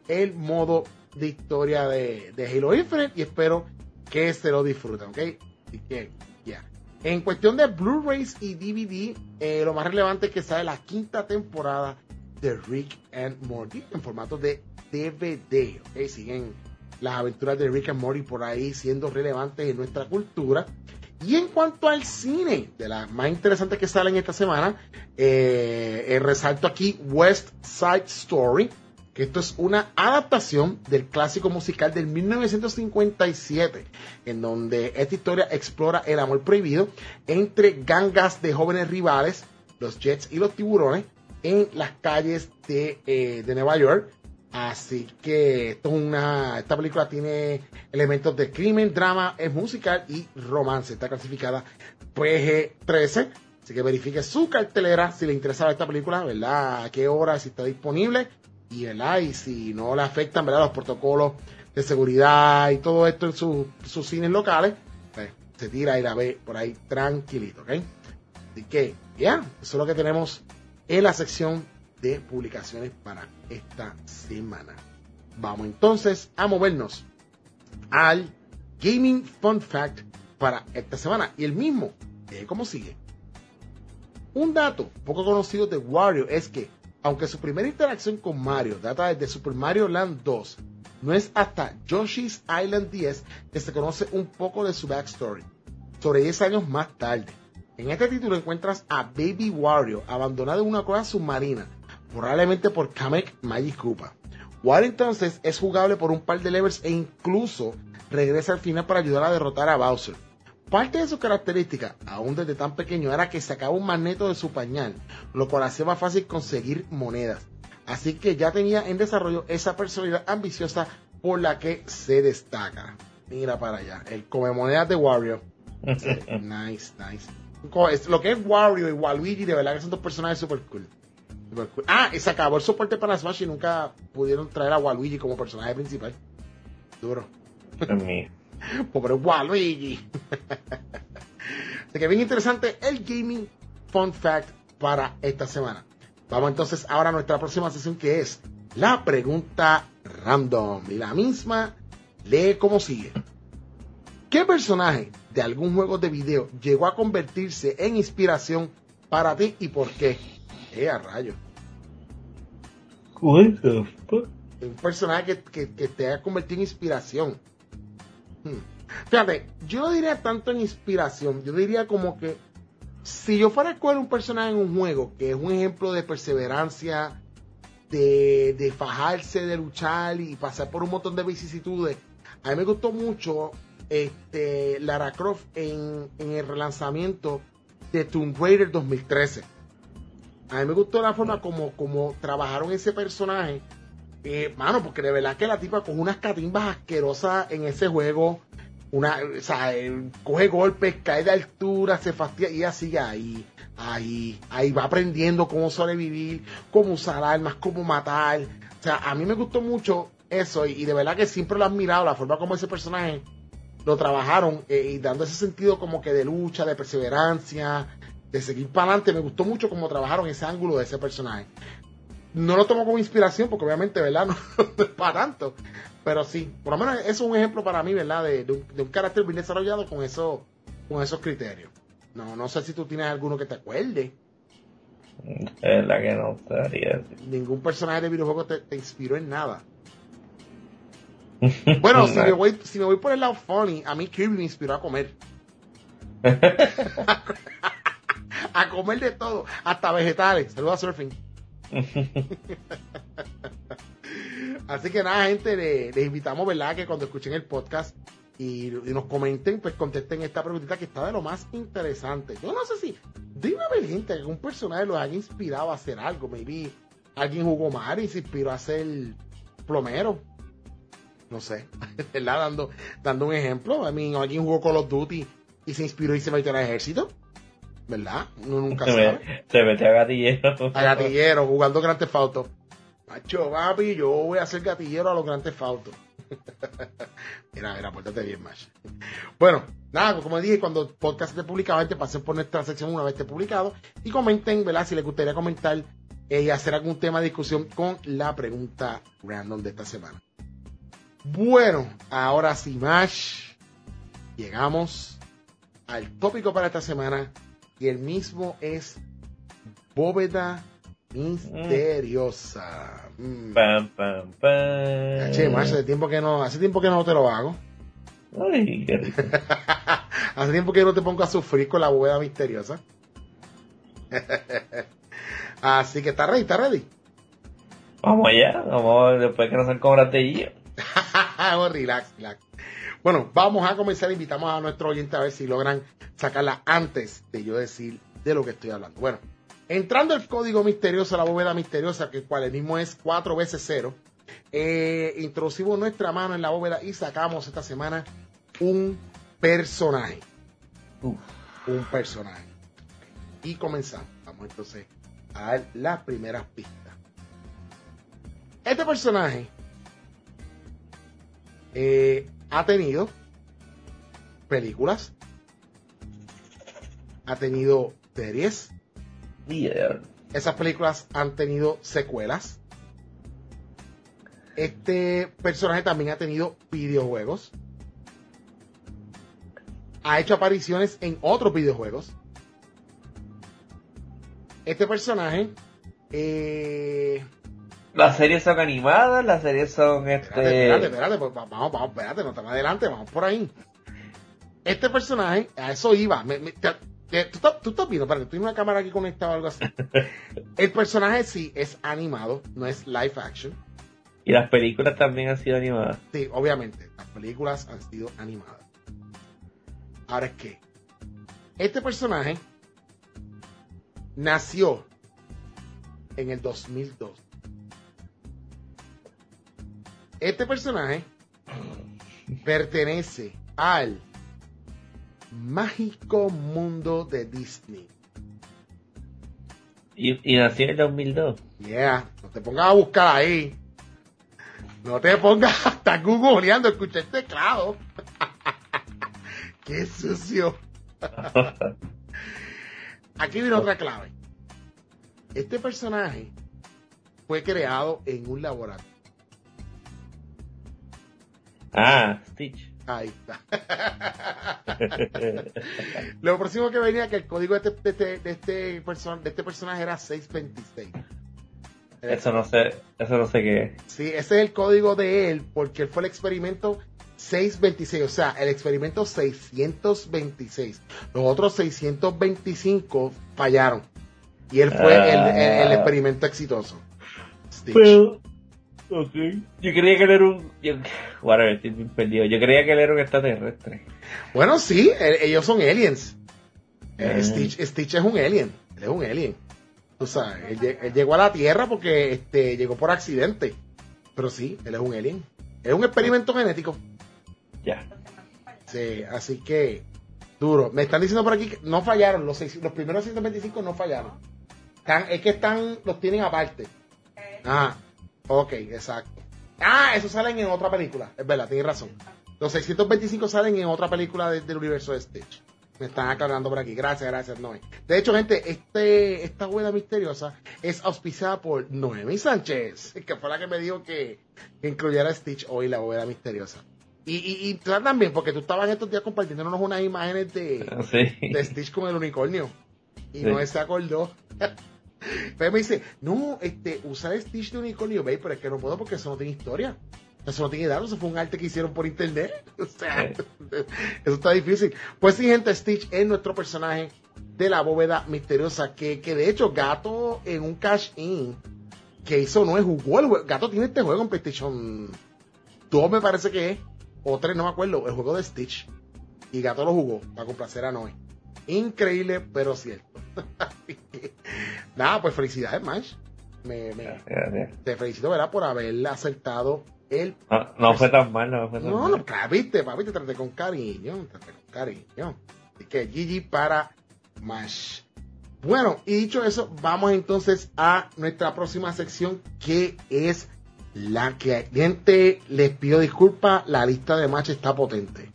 el modo de historia de, de Halo Infinite y espero que se lo disfruten, ¿ok? Así que, ya. Yeah. En cuestión de Blu-rays y D V D, eh, lo más relevante es que sale la quinta temporada de Rick and Morty en formato de D V D, ¿ok? Siguen las aventuras de Rick and Morty por ahí siendo relevantes en nuestra cultura. Y en cuanto al cine, de las más interesantes que salen esta semana, eh, eh, resalto aquí West Side Story, que esto es una adaptación del clásico musical del mil novecientos cincuenta y siete, en donde esta historia explora el amor prohibido entre gangas de jóvenes rivales, los Jets y los Tiburones, en las calles de, eh, de Nueva York. Así que esto es una, esta película tiene elementos de crimen, drama, es musical y romance. Está clasificada P G trece, así que verifique su cartelera si le interesa esta película, ¿verdad? A qué hora, si está disponible y, ¿verdad? Y si no le afectan, ¿verdad? Los protocolos de seguridad y todo esto en su, sus cines locales, pues, se tira y la ve por ahí tranquilito, ¿ok? Así que, ya, yeah, eso es lo que tenemos en la sección de publicaciones para esta semana. Vamos entonces a movernos al Gaming Fun Fact para esta semana. Y el mismo, eh, ¿cómo sigue? Un dato poco conocido de Wario es que, aunque su primera interacción con Mario data desde Super Mario Land dos, no es hasta Yoshi's Island diez que se conoce un poco de su backstory, sobre diez años más tarde. En este título encuentras a Baby Wario abandonado en una cueva submarina, probablemente por Kamek Magic Koopa. Wario entonces es jugable por un par de levels e incluso regresa al final para ayudar a derrotar a Bowser. Parte de su característica, aún desde tan pequeño, era que sacaba un magneto de su pañal, lo cual hacía más fácil conseguir monedas. Así que ya tenía en desarrollo esa personalidad ambiciosa por la que se destaca. Mira para allá, el come monedas de Wario. Sí, nice, nice. Lo que es Wario y Waluigi, de verdad que son dos personajes super cool. Ah, y se acabó el soporte para Smash y nunca pudieron traer a Waluigi como personaje principal. Duro. Pobre Waluigi. Así que bien interesante el Gaming Fun Fact para esta semana. Vamos entonces ahora a nuestra próxima sesión, que es la pregunta random. Y la misma lee como sigue. ¿Qué personaje de algún juego de video llegó a convertirse en inspiración para ti y por qué? Eh, a rayo. What the fuck? Un personaje que, que, que te ha convertido en inspiración. Hmm. Fíjate, yo no diría tanto en inspiración, yo diría como que si yo fuera a escoger un personaje en un juego que es un ejemplo de perseverancia, de, de fajarse, de luchar y pasar por un montón de vicisitudes, a mí me gustó mucho este, Lara Croft en, en el relanzamiento de Tomb Raider dos mil trece. A mí me gustó la forma como, como trabajaron ese personaje, eh, mano, porque de verdad que la tipa con unas catimbas asquerosas en ese juego, una, o sea, eh, coge golpes, cae de altura, se fastidia y ella sigue ahí, ahí, ahí va aprendiendo cómo sobrevivir, cómo usar armas, cómo matar. O sea, a mí me gustó mucho eso y, y de verdad que siempre lo he admirado, la forma como ese personaje lo trabajaron eh, y dando ese sentido como que de lucha, de perseverancia, de seguir para adelante. Me gustó mucho cómo trabajaron ese ángulo de ese personaje. No lo tomo como inspiración porque obviamente, ¿verdad? No, no es para tanto, pero sí, por lo menos eso es un ejemplo para mí, ¿verdad? De, de, un, de un carácter bien desarrollado con, eso, con esos criterios. No, no sé si tú tienes alguno que te acuerde. Es la que no sabría. Ningún personaje de videojuego te, te inspiró en nada. Bueno, si me, voy, si me voy por el lado funny, a mí Kirby me inspiró a comer. A comer de todo, hasta vegetales. Saludos a Surfing. Así que nada, gente, les, les invitamos, ¿verdad?, que cuando escuchen el podcast y, y nos comenten, pues contesten esta preguntita que está de lo más interesante. Yo no sé si debe haber gente que algún personaje los haya inspirado a hacer algo. Maybe alguien jugó Mario y se inspiró a ser plomero. No sé, ¿verdad? Dando, dando un ejemplo. I mean, alguien jugó Call of Duty y se inspiró y se metió al ejército, ¿verdad? Uno nunca se sabe. Me, se mete a gatillero. A gatillero, jugando Grand Theft Auto. Macho, papi, yo voy a ser gatillero a los Grand Theft Auto. Mira, mira, pórtate bien, macho. Bueno, nada, como dije, cuando el podcast esté publicado, gente, pasen por nuestra sección una vez esté publicado y comenten, ¿verdad? Si les gustaría comentar eh, y hacer algún tema de discusión con la pregunta random de esta semana. Bueno, ahora sí, Mash, llegamos al tópico para esta semana y el mismo es bóveda misteriosa. Mm. Pam, pam, pam. Che, Mash, hace tiempo que no, hace tiempo que no te lo hago. Ay, qué rico. Hace tiempo que no te pongo a sufrir con la bóveda misteriosa. Así que está ready, está ready. Vamos allá, vamos después que no sean cobras de guía. Oh, relax, relax. Bueno, vamos a comenzar. Invitamos a nuestro oyente a ver si logran sacarla antes de yo decir de lo que estoy hablando. Bueno, entrando el código misterioso, la bóveda misteriosa, que cual el mismo es cuatro veces cero, eh, introducimos nuestra mano en la bóveda y sacamos esta semana un personaje. Uf. Un personaje. Y comenzamos. Vamos entonces a dar las primeras pistas. Este personaje eh, ha tenido películas, ha tenido series, Yeah. esas películas han tenido secuelas. Este personaje también ha tenido videojuegos, ha hecho apariciones en otros videojuegos. Este personaje eh, Las series son animadas, las series son este. Espérate, espérate, espérate, pues, vamos, vamos, espérate, no te más adelante, vamos por ahí. Este personaje, a eso iba. Me, me, te, te, tú, tú estás viendo, espérate, tú tienes una cámara aquí conectada o algo así. El personaje sí es animado, no es live action. Y las películas también han sido animadas. Sí, obviamente, las películas han sido animadas. Ahora es que, este personaje nació en el dos mil dos. Este personaje pertenece al mágico mundo de Disney. Y, y nació en el dos mil dos. Yeah, no te pongas a buscar ahí. No te pongas hasta googleando, escucha el teclado. Qué sucio. Aquí viene otra clave. Este personaje fue creado en un laboratorio. Ah, Stitch. Ahí está. Lo próximo que venía que el código de este, de este, de este, person, de este personaje era seiscientos veintiséis. Eso no sé, eso no sé qué es. Sí, ese es el código de él porque él fue el experimento seiscientos veintiséis, o sea, el experimento seiscientos veintiséis. Los otros seiscientos veinticinco fallaron. Y él fue Ah. el, el, el experimento exitoso. Stitch. Pero, ok. Yo creía que él era un. Yo, whatever, estoy bien perdido. Yo creía que él era un extraterrestre. Bueno, sí, el- ellos son aliens. Eh, Ah. Stitch, Stitch es un alien. Él es un alien. Tú sabes, él, lle- él llegó a la Tierra porque este, llegó por accidente. Pero sí, él es un alien. Es un experimento genético. Ya. Sí, así que duro. Me están diciendo por aquí que no fallaron. Los, seis- los primeros ciento veinticinco no fallaron. Están- es que están, los tienen aparte. Ah, ok, exacto. Ah, esos salen en otra película. Es verdad, tienes razón. Los seiscientos veinticinco salen en otra película de- del universo de Stitch. Me están aclarando por aquí. Gracias, gracias, Noé. De hecho, gente, este, esta bóveda misteriosa es auspiciada por Noemi Sánchez, que fue la que me dijo que, que incluyera a Stitch hoy la bóveda misteriosa. Y, y, y tú también, porque tú estabas estos días compartiéndonos unas imágenes de, Sí. de Stitch con el unicornio. Y Sí. Noé se acordó. Pero me dice, no, este, usar Stitch de unicornio, ve, pero es que no puedo porque eso no tiene historia. Eso no tiene datos, eso fue un arte que hicieron por internet. O sea, eso está difícil. Pues sí, gente, Stitch es nuestro personaje de la bóveda misteriosa. Que, que de hecho, Gato en un cash-in que hizo Noé jugó el juego. Gato tiene este juego en PlayStation dos, me parece que es, o tres, no me acuerdo, el juego de Stitch. Y Gato lo jugó para complacer a Noé. Increíble, pero cierto. Nada, pues felicidades, Mash. Me, me, Gracias. te felicito, ¿verdad? Por haber acertado el... No, no fue tan mal, no fue tan No, mal. no, claro, viste, papi, te traté con cariño, te traté con cariño. Así que G G para Mash. Bueno, y dicho eso, vamos entonces a nuestra próxima sección, que es la que hay. Gente, les pido disculpas, la lista de Mash está potente.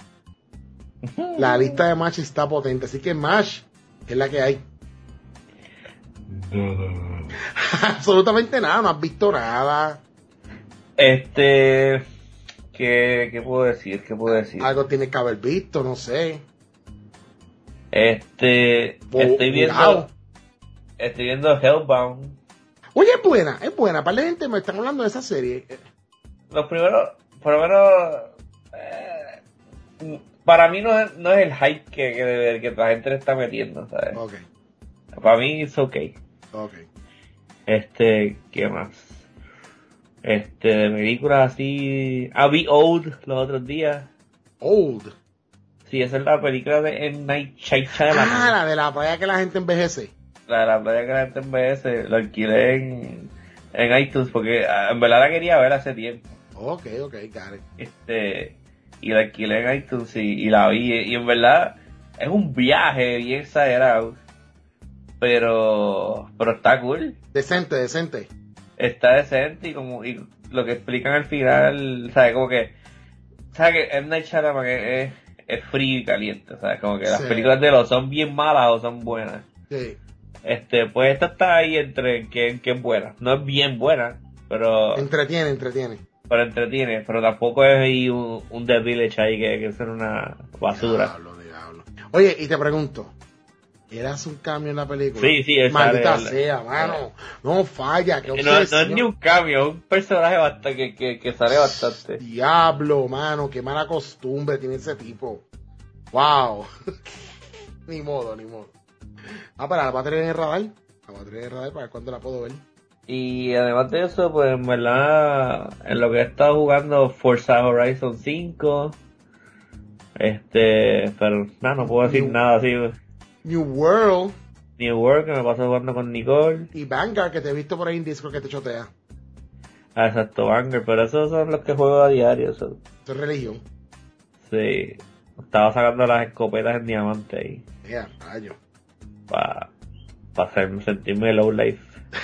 La lista de Mash está potente, así que Mash, que es la que hay. Absolutamente nada, no has visto nada. Este, ¿qué, qué puedo decir? ¿Qué puedo decir? Algo tiene que haber visto, no sé. Este, Bo- estoy viendo, Bugao. estoy viendo Hellbound. Oye, es buena, es buena. Para la gente me están hablando de esa serie. Los primeros, por lo menos, eh, para mí no es, no es el hype que, que, que la gente le está metiendo, ¿sabes? Ok, Para mí es ok. ok. Este, ¿qué más? Este, de películas así. Ah, vi Old los otros días. Old. Sí, esa es la película de M. Night Shyamalan. Ah, la de la playa que la gente envejece. La de la playa que la gente en vez lo alquilé en, en iTunes porque ah, en verdad la quería ver hace tiempo. Ok, ok, got it. Este, y la alquilé en iTunes y, y la vi. Y en verdad es un viaje bien exagerado. Pero, pero está cool. Decente, decente. Está decente y como y lo que explican al final, ¿sabes? Como que, ¿sabes? Que M. Night Shyamalan es, es, es frío y caliente, ¿sabes? Como que las Sí. películas de él o son bien malas o son buenas. Sí. Este, pues esta está ahí entre que, que es buena. No es bien buena, pero, Entretiene, entretiene. pero entretiene, pero tampoco es ahí un, un The Village ahí que, que es una basura. Diablo, diablo. Oye, y te pregunto, ¿él hace un cambio en la película? Sí, sí, él Maldita sale, él- sea, mano. No falla, qué No, no es obsesión. ni un cambio, es un personaje bastante que, que, que sale bastante. Diablo, mano, qué mala costumbre tiene ese tipo. Wow. Ni modo, ni modo. Ah, pero la va a tener en el radar. La va a tener en el radar para ver cuándo la puedo ver. Y además de eso, pues en verdad, en lo que he estado jugando Forza Horizon cinco, este, pero nada, no puedo decir New- nada así. New World New World, que me paso jugando con Nicole. y Vanguard, que te he visto por ahí en Discord que te chotea. Ah, exacto, Banger, pero esos son los que juego a diario. Eso. Esto es religión. Sí, estaba sacando las escopetas en diamante ahí, Mira, rayo. para pa sentirme low life.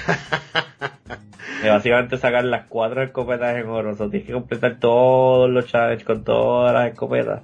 Y básicamente sacar las cuatro escopetas en oro, o sea, tienes que completar todos los challenges con todas las escopetas.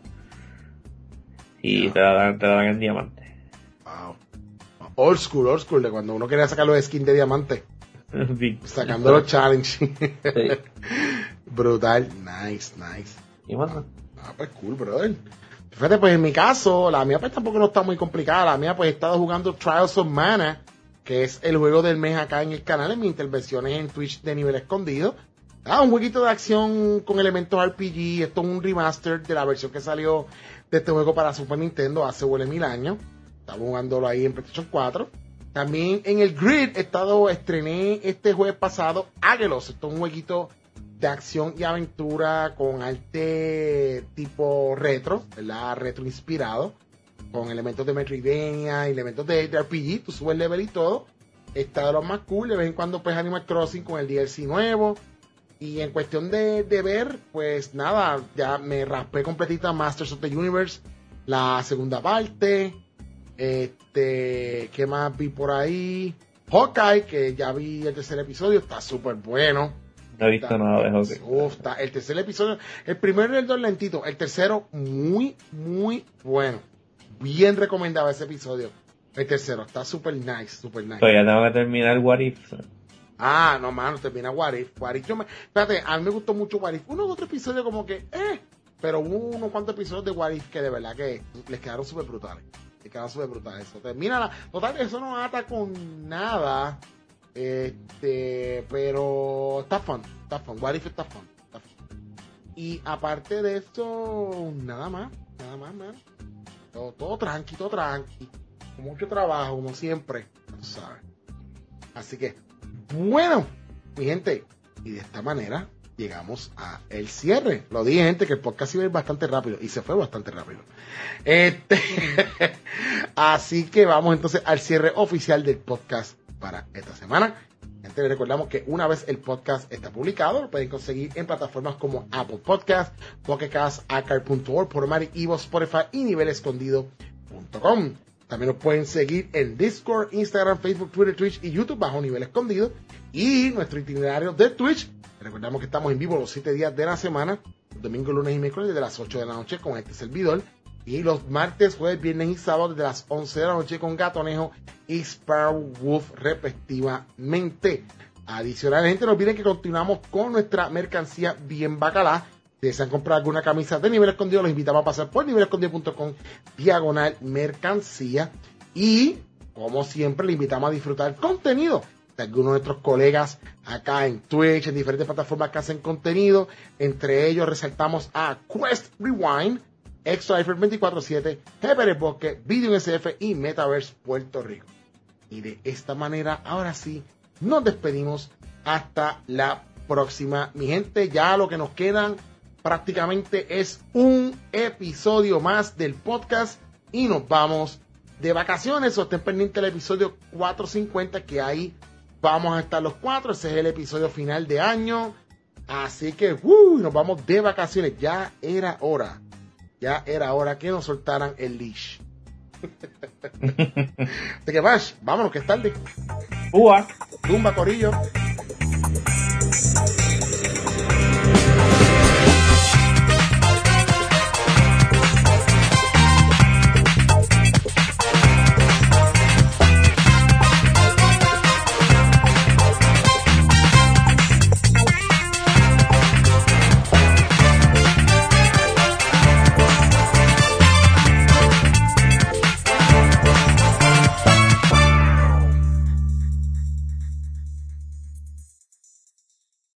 Y Ya. te la dan, te la dan en diamante. Wow. Old school, old school, de cuando uno quería sacar los skins de diamante. Big- Sacando los challenges. Sí. Brutal. Nice, nice. Y bueno, Ah, pues cool, brother. Fíjate, pues en mi caso, la mía pues tampoco no está muy complicada. La mía pues he estado jugando Trials of Mana, que es el juego del mes acá en el canal, en mis intervenciones en Twitch de nivel escondido. Ah, un jueguito de acción con elementos R P G. Esto es un remaster de la versión que salió de este juego para Super Nintendo hace huele mil años. Estamos jugándolo ahí en PlayStation cuatro. También en el Grid he estado, estrené este jueves pasado Agelos. Esto es un jueguito de acción y aventura con arte tipo retro, ¿verdad? Retro inspirado, con elementos de Metroidvania, elementos de, de R P G, tú subes level y todo. Está de los más cool, de vez en cuando pues Animal Crossing con el D L C nuevo. Y en cuestión de, de ver, pues nada, ya me raspé completita Masters of the Universe, la segunda parte. Este, ¿qué más vi por ahí? Hawkeye, que ya vi el tercer episodio, está súper bueno. no he visto nada de hockey. Uf, está- el tercer episodio, el primero y el dos lentito, el tercero muy, muy bueno. Bien recomendado ese episodio. El tercero, está súper nice, súper nice. Pues ya tengo que terminar What If. Ah, no, mano, termina What If. What If, yo me, espérate, a mí me gustó mucho What If. Uno u otro episodio como que, eh, pero hubo unos cuantos episodios de What If que de verdad que les quedaron súper brutales. Les quedaron súper brutales. Eso termina la, total, eso no ata con nada. Este, pero está fun, está fun. What If está fun, está fun. Y aparte de eso, nada más, nada más, man. Todo, todo tranqui, todo tranqui. Con mucho trabajo, como siempre, tú sabes. Así que, bueno, mi gente, y de esta manera llegamos a el cierre. Lo dije, gente, que el podcast iba a ir bastante rápido, y se fue bastante rápido. Este, así que vamos entonces al cierre oficial del podcast para esta semana. Gente, les recordamos que una vez el podcast está publicado, lo pueden conseguir en plataformas como Apple Podcast, Pocket Cast, Acard punto org, Podomatic, Evo, Spotify y nivel escondido punto com. También nos pueden seguir en Discord, Instagram, Facebook, Twitter, Twitch y YouTube bajo Nivel Escondido. Y nuestro itinerario de Twitch. Recordamos que estamos en vivo los siete días de la semana, domingo, lunes y miércoles desde las ocho de la noche con este servidor. Y los martes, jueves, viernes y sábados desde las once de la noche con Gatonejo y Sparrow Wolf respectivamente. Adicionalmente, no olviden que continuamos con nuestra mercancía bien bacalá. Si desean comprar alguna camisa de Nivel Escondido, los invitamos a pasar por nivel escondido punto com diagonal mercancía. Y, como siempre, le invitamos a disfrutar contenido de algunos de nuestros colegas acá en Twitch, en diferentes plataformas que hacen contenido. Entre ellos resaltamos a Quest Rewind, Extra Life veinticuatro siete, G P R Bosque, Video S F y Metaverse Puerto Rico. Y de esta manera, ahora sí, nos despedimos hasta la próxima. Mi gente, ya lo que nos quedan prácticamente es un episodio más del podcast y nos vamos de vacaciones. O estén pendientes del episodio cuatrocientos cincuenta, que ahí vamos a estar los cuatro. Ese es el episodio final de año. Así que uh, nos vamos de vacaciones. Ya era hora. Ya era hora que nos soltaran el leash. Así que, Bash, vámonos que es tarde. Ua. Tumba, corillo.